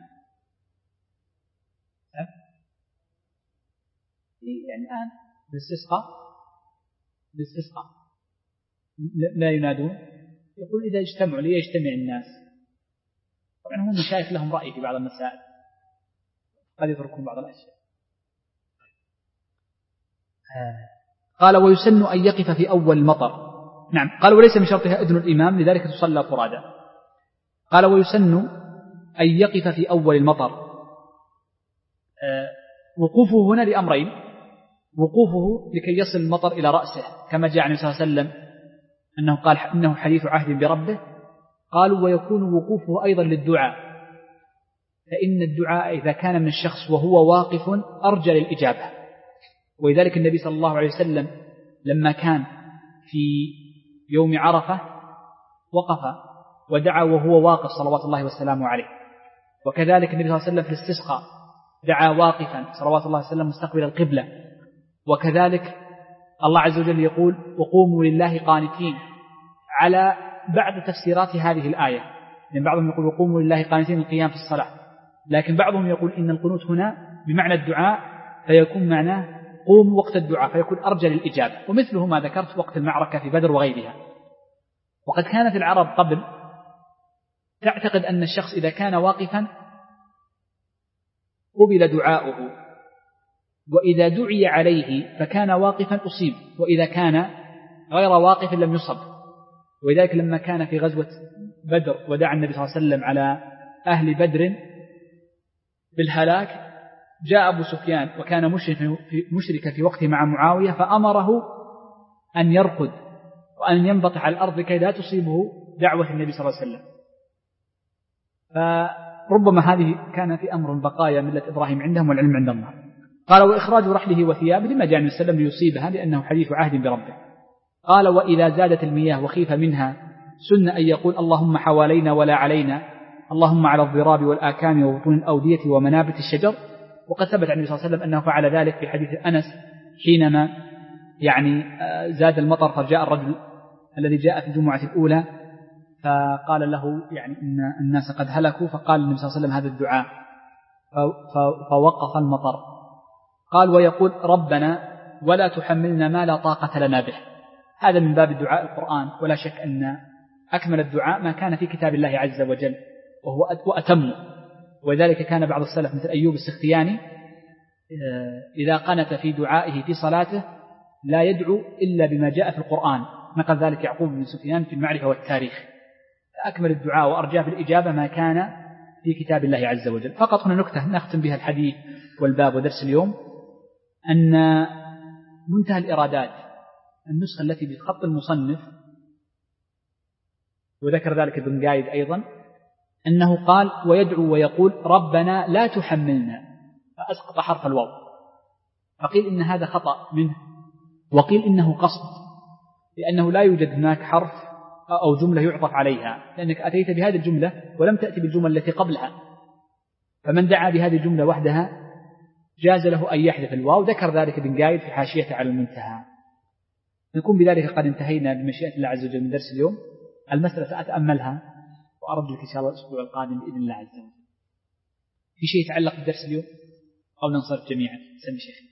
A: يعني الآن بالاستسقاء بالاستسقاء لا ينادون، يقول إذا اجتمعوا ليجتمع الناس. طبعا هم مشايخ لهم رأي في بعض المسائل قد يتركون بعض الأشياء. قال ويسن أن يقف في أول المطر. نعم. قال وليس من شرطها إذن الإمام لذلك تصلى فرادا. قال ويسن أن يقف في أول المطر. وقوفه هنا لأمرين: وقوفه لكي يصل المطر إلى رأسه كما جاء عن النبي صلى الله عليه وسلم أنه قال إنه حديث عهد بربه. قالوا ويكون وقوفه أيضا للدعاء، فإن الدعاء إذا كان من الشخص وهو واقف أرجى للإجابة. ولذلك النبي صلى الله عليه وسلم لما كان في يوم عرفة وقف ودعا وهو واقف صلوات الله والسلام عليه. وكذلك النبي صلى الله عليه وسلم في الاستسقاء دعا واقفا صلوات الله وسلم مستقبل القبلة. وكذلك الله عز وجل يقول وقوموا لله قانتين على بعض تفسيرات هذه الآية، لأن بعضهم يقول وقوموا لله قانتين القيام في الصلاة، لكن بعضهم يقول إن القنوت هنا بمعنى الدعاء فيكون معناه قوموا وقت الدعاء فيكون أرجى للإجابة. ومثله ما ذكرت وقت المعركة في بدر وغيرها. وقد كانت العرب قبل تعتقد أن الشخص إذا كان واقفا قبل دعاؤه، وإذا دعي عليه فكان واقفا أصيب، وإذا كان غير واقف لم يصب. ولذلك لما كان في غزوة بدر ودعا النبي صلى الله عليه وسلم على أهل بدر بالهلاك، جاء أبو سفيان وكان مشركا في وقته مع معاوية فأمره أن يرقد وأن ينبطح على الأرض كي لا تصيبه دعوة النبي صلى الله عليه وسلم. فربما هذه كان في أمر بقايا ملة إبراهيم عندهم والعلم عند الله. قال وإخراج رحله وثيابه لما جاء النبي صلى الله عليه وسلم ليصيبها لأنه حديث عهد بربه. قال وإذا زادت المياه وخيف منها سن أن يقول اللهم حوالينا ولا علينا، اللهم على الضراب والآكام وبطون الأودية ومنابت الشجر. وقد ثبت عن النبي صلى الله عليه وسلم أنه فعل ذلك في حديث أنس حينما يعني زاد المطر فجاء الرجل الذي جاء في الجمعة الأولى فقال له يعني إن الناس قد هلكوا، فقال النبي صلى الله عليه وسلم هذا الدعاء فوقف المطر. قال ويقول ربنا ولا تحملنا ما لا طاقة لنا به. هذا من باب الدعاء القرآن، ولا شك أن أكمل الدعاء ما كان في كتاب الله عز وجل وهو أتم. وذلك كان بعض السلف مثل أيوب السختياني إذا قنت في دعائه في صلاته لا يدعو إلا بما جاء في القرآن. نقل ذلك يعقوب بن سفيان في المعرفة والتاريخ. أكمل الدعاء وأرجاه في الإجابة ما كان في كتاب الله عز وجل. فقط هنا نكتة نختم بها الحديث والباب ودرس اليوم، أن منتهى الإرادات النسخة التي بخط المصنف، وذكر ذلك ابن قايد أيضا، أنه قال ويدعو ويقول ربنا لا تحملنا، فأسقط حرف الواو، فقيل إن هذا خطأ منه، وقيل إنه قصد، لأنه لا يوجد هناك حرف أو جملة يعطف عليها، لأنك أتيت بهذه الجملة ولم تأتي بالجملة التي قبلها، فمن دعا بهذه الجملة وحدها جاز له أن يحذف الواو. ذكر ذلك ابن قايد في حاشيته على المنتهى. نكون بذلك قد انتهينا بمشيئة الله عز وجل من درس اليوم. المسألة سأتأملها وأرد لك إن شاء الله الأسبوع القادم بإذن الله عز وجل. في شيء يتعلق بالدرس اليوم أو ننصرف جميعا؟ سمي شيخ.